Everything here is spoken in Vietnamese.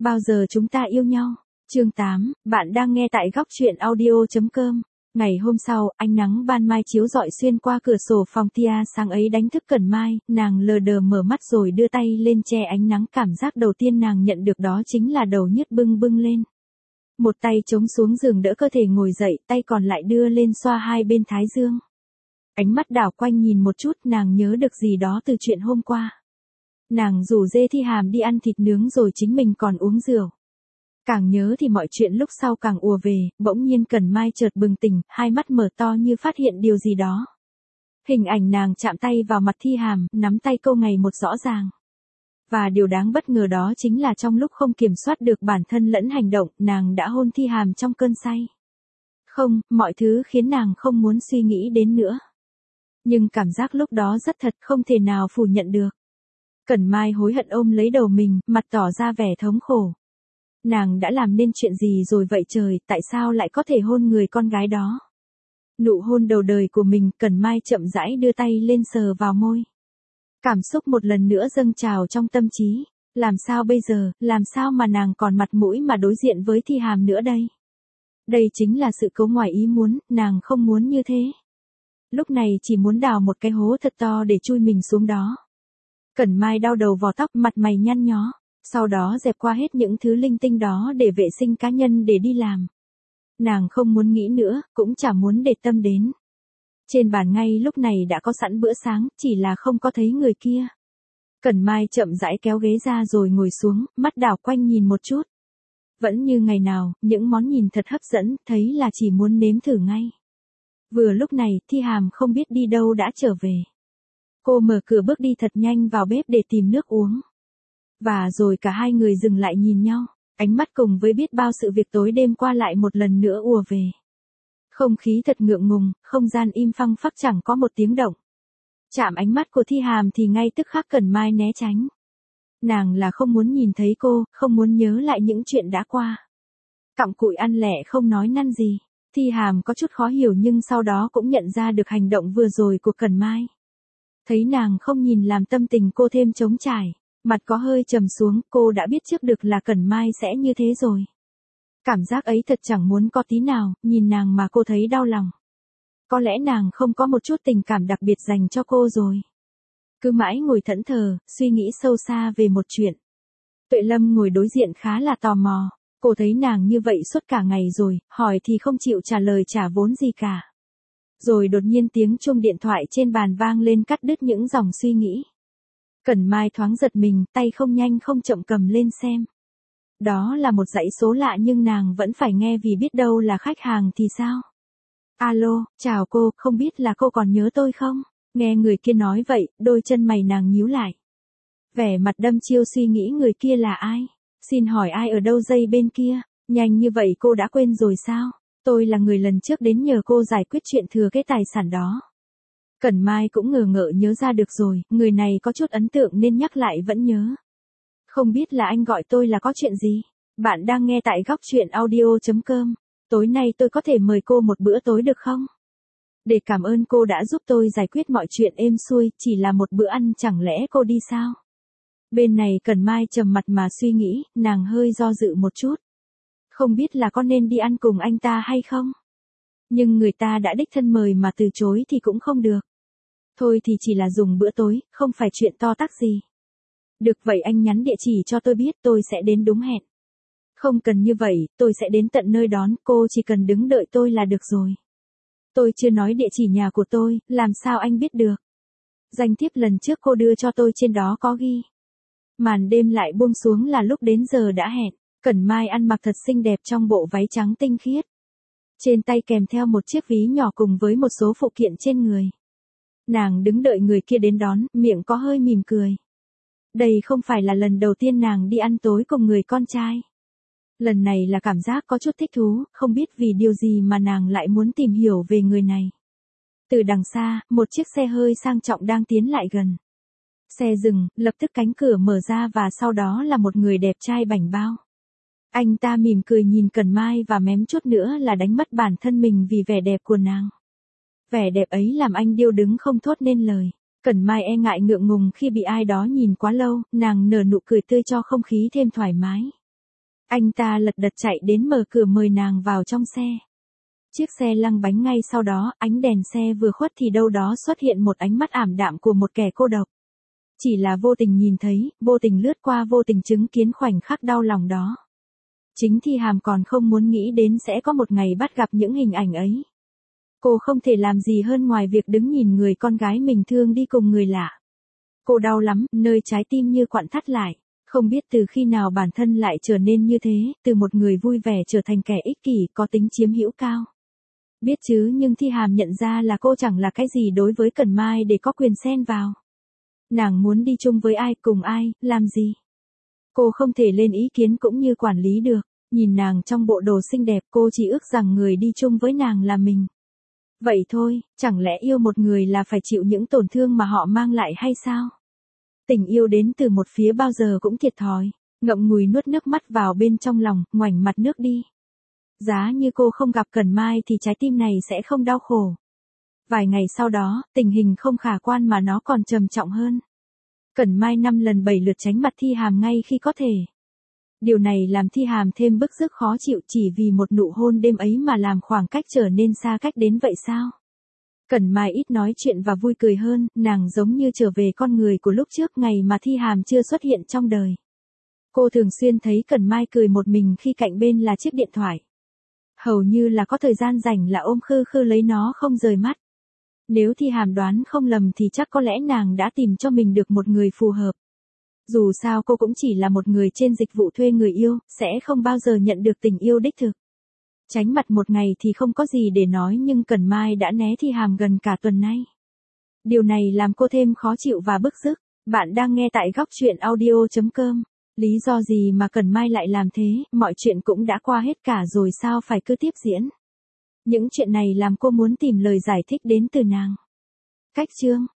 Bao giờ chúng ta yêu nhau? Chương 8, bạn đang nghe tại góc truyện audio.com. Ngày hôm sau, ánh nắng ban mai chiếu rọi xuyên qua cửa sổ phòng Tia sáng ấy đánh thức Cẩn Mai, nàng lờ đờ mở mắt rồi đưa tay lên che ánh nắng, cảm giác đầu tiên nàng nhận được đó chính là đầu nhức bưng bưng lên. Một tay chống xuống giường đỡ cơ thể ngồi dậy, tay còn lại đưa lên xoa hai bên thái dương. Ánh mắt đảo quanh nhìn một chút, nàng nhớ được gì đó từ chuyện hôm qua. Nàng rủ dê Thi Hàm đi ăn thịt nướng rồi chính mình còn uống rượu. Càng nhớ thì mọi chuyện lúc sau càng ùa về, bỗng nhiên Cẩn Mai chợt bừng tỉnh, hai mắt mở to như phát hiện điều gì đó. Hình ảnh nàng chạm tay vào mặt Thi Hàm, nắm tay cô ngày một rõ ràng. Và điều đáng bất ngờ đó chính là trong lúc không kiểm soát được bản thân lẫn hành động, nàng đã hôn Thi Hàm trong cơn say. Không, mọi thứ khiến nàng không muốn suy nghĩ đến nữa. Nhưng cảm giác lúc đó rất thật, không thể nào phủ nhận được. Cẩn Mai hối hận ôm lấy đầu mình, mặt tỏ ra vẻ thống khổ. Nàng đã làm nên chuyện gì rồi vậy trời, tại sao lại có thể hôn người con gái đó? Nụ hôn đầu đời của mình, Cẩn Mai chậm rãi đưa tay lên sờ vào môi. Cảm xúc một lần nữa dâng trào trong tâm trí. Làm sao bây giờ, làm sao mà nàng còn mặt mũi mà đối diện với Thi Hàm nữa đây? Đây chính là sự cố ngoài ý muốn, nàng không muốn như thế. Lúc này chỉ muốn đào một cái hố thật to để chui mình xuống đó. Cẩn Mai đau đầu vò tóc, mặt mày nhăn nhó. Sau đó dẹp qua hết những thứ linh tinh đó để vệ sinh cá nhân để đi làm. Nàng không muốn nghĩ nữa, cũng chả muốn để tâm đến. Trên bàn ngay lúc này đã có sẵn bữa sáng, chỉ là không có thấy người kia. Cẩn Mai chậm rãi kéo ghế ra rồi ngồi xuống, mắt đảo quanh nhìn một chút. Vẫn như ngày nào, những món nhìn thật hấp dẫn, thấy là chỉ muốn nếm thử ngay. Vừa lúc này, Thi Hàm không biết đi đâu đã trở về. Cô mở cửa bước đi thật nhanh vào bếp để tìm nước uống. Và rồi cả hai người dừng lại nhìn nhau, ánh mắt cùng với biết bao sự việc tối đêm qua lại một lần nữa ùa về. Không khí thật ngượng ngùng, không gian im phăng phắc chẳng có một tiếng động. Chạm ánh mắt của Thi Hàm thì ngay tức khắc Cẩn Mai né tránh. Nàng là không muốn nhìn thấy cô, không muốn nhớ lại những chuyện đã qua. Cặm cụi ăn lẻ không nói năn gì. Thi Hàm có chút khó hiểu nhưng sau đó cũng nhận ra được hành động vừa rồi của Cẩn Mai. Thấy nàng không nhìn làm tâm tình cô thêm trống trải. Mặt có hơi trầm xuống, cô đã biết trước được là Cẩn Mai sẽ như thế rồi. Cảm giác ấy thật chẳng muốn có tí nào, nhìn nàng mà cô thấy đau lòng. Có lẽ nàng không có một chút tình cảm đặc biệt dành cho cô rồi. Cứ mãi ngồi thẫn thờ, suy nghĩ sâu xa về một chuyện. Tuệ Lâm ngồi đối diện khá là tò mò, cô thấy nàng như vậy suốt cả ngày rồi, hỏi thì không chịu trả lời trả vốn gì cả. Rồi đột nhiên tiếng chuông điện thoại trên bàn vang lên cắt đứt những dòng suy nghĩ. Cẩn Mai thoáng giật mình, tay không nhanh không chậm cầm lên xem. Đó là một dãy số lạ nhưng nàng vẫn phải nghe vì biết đâu là khách hàng thì sao? Alo, chào cô, không biết là cô còn nhớ tôi không? Nghe người kia nói vậy, đôi chân mày nàng nhíu lại. Vẻ mặt đăm chiêu suy nghĩ người kia là ai? Xin hỏi ai ở đâu dây bên kia? Nhanh như vậy cô đã quên rồi sao? Tôi là người lần trước đến nhờ cô giải quyết chuyện thừa cái tài sản đó. Cẩn Mai cũng ngờ ngợ nhớ ra được rồi, người này có chút ấn tượng nên nhắc lại vẫn nhớ. Không biết là anh gọi tôi là có chuyện gì? Bạn đang nghe tại góc truyện audio.com. Tối nay tôi có thể mời cô một bữa tối được không? Để cảm ơn cô đã giúp tôi giải quyết mọi chuyện êm xuôi, chỉ là một bữa ăn chẳng lẽ cô đi sao? Bên này Cẩn Mai trầm mặt mà suy nghĩ, nàng hơi do dự một chút. Không biết là có nên đi ăn cùng anh ta hay không? Nhưng người ta đã đích thân mời mà từ chối thì cũng không được. Thôi thì chỉ là dùng bữa tối, không phải chuyện to tát gì. Được vậy anh nhắn địa chỉ cho tôi biết tôi sẽ đến đúng hẹn. Không cần như vậy, tôi sẽ đến tận nơi đón, cô chỉ cần đứng đợi tôi là được rồi. Tôi chưa nói địa chỉ nhà của tôi, làm sao anh biết được? Danh thiếp lần trước cô đưa cho tôi trên đó có ghi. Màn đêm lại buông xuống là lúc đến giờ đã hẹn. Cẩn Mai ăn mặc thật xinh đẹp trong bộ váy trắng tinh khiết. Trên tay kèm theo một chiếc ví nhỏ cùng với một số phụ kiện trên người. Nàng đứng đợi người kia đến đón, miệng có hơi mỉm cười. Đây không phải là lần đầu tiên nàng đi ăn tối cùng người con trai. Lần này là cảm giác có chút thích thú, không biết vì điều gì mà nàng lại muốn tìm hiểu về người này. Từ đằng xa, một chiếc xe hơi sang trọng đang tiến lại gần. Xe dừng, lập tức cánh cửa mở ra và sau đó là một người đẹp trai bảnh bao. Anh ta mỉm cười nhìn Cẩn Mai và mém chút nữa là đánh mất bản thân mình vì vẻ đẹp của nàng. Vẻ đẹp ấy làm anh điêu đứng không thốt nên lời. Cẩn Mai e ngại ngượng ngùng khi bị ai đó nhìn quá lâu, nàng nở nụ cười tươi cho không khí thêm thoải mái. Anh ta lật đật chạy đến mở cửa mời nàng vào trong xe. Chiếc xe lăn bánh ngay sau đó, ánh đèn xe vừa khuất thì đâu đó xuất hiện một ánh mắt ảm đạm của một kẻ cô độc. Chỉ là vô tình nhìn thấy, vô tình lướt qua, vô tình chứng kiến khoảnh khắc đau lòng đó. Chính Thi Hàm còn không muốn nghĩ đến sẽ có một ngày bắt gặp những hình ảnh ấy. Cô không thể làm gì hơn ngoài việc đứng nhìn người con gái mình thương đi cùng người lạ. Cô đau lắm, nơi trái tim như quặn thắt lại. Không biết từ khi nào bản thân lại trở nên như thế, từ một người vui vẻ trở thành kẻ ích kỷ, có tính chiếm hữu cao. Biết chứ, nhưng Thi Hàm nhận ra là cô chẳng là cái gì đối với Cẩn Mai để có quyền xen vào. Nàng muốn đi chung với ai, cùng ai, làm gì? Cô không thể lên ý kiến cũng như quản lý được. Nhìn nàng trong bộ đồ xinh đẹp, cô chỉ ước rằng người đi chung với nàng là mình. Vậy thôi, chẳng lẽ yêu một người là phải chịu những tổn thương mà họ mang lại hay sao? Tình yêu đến từ một phía bao giờ cũng thiệt thòi. Ngậm ngùi nuốt nước mắt vào bên trong lòng, ngoảnh mặt nước đi. Giá như cô không gặp Cẩn Mai thì trái tim này sẽ không đau khổ. Vài ngày sau đó, tình hình không khả quan mà nó còn trầm trọng hơn. Cẩn Mai 5 lần 7 lượt tránh mặt Thi Hàm ngay khi có thể. Điều này làm Thi Hàm thêm bức rứt khó chịu, chỉ vì một nụ hôn đêm ấy mà làm khoảng cách trở nên xa cách đến vậy sao? Cẩn Mai ít nói chuyện và vui cười hơn, nàng giống như trở về con người của lúc trước, ngày mà Thi Hàm chưa xuất hiện trong đời. Cô thường xuyên thấy Cẩn Mai cười một mình khi cạnh bên là chiếc điện thoại. Hầu như là có thời gian rảnh là ôm khư khư lấy nó không rời mắt. Nếu Thi Hàm đoán không lầm thì chắc có lẽ nàng đã tìm cho mình được một người phù hợp. Dù sao cô cũng chỉ là một người trên dịch vụ thuê người yêu, sẽ không bao giờ nhận được tình yêu đích thực. Tránh mặt một ngày thì không có gì để nói, nhưng Cẩn Mai đã né Thi Hàm gần cả tuần nay. Điều này làm cô thêm khó chịu và bức rứt. Bạn đang nghe tại góc truyện audio.com. Lý do gì mà Cẩn Mai lại làm thế, mọi chuyện cũng đã qua hết cả rồi sao phải cứ tiếp diễn. Những chuyện này làm cô muốn tìm lời giải thích đến từ nàng. Cách chương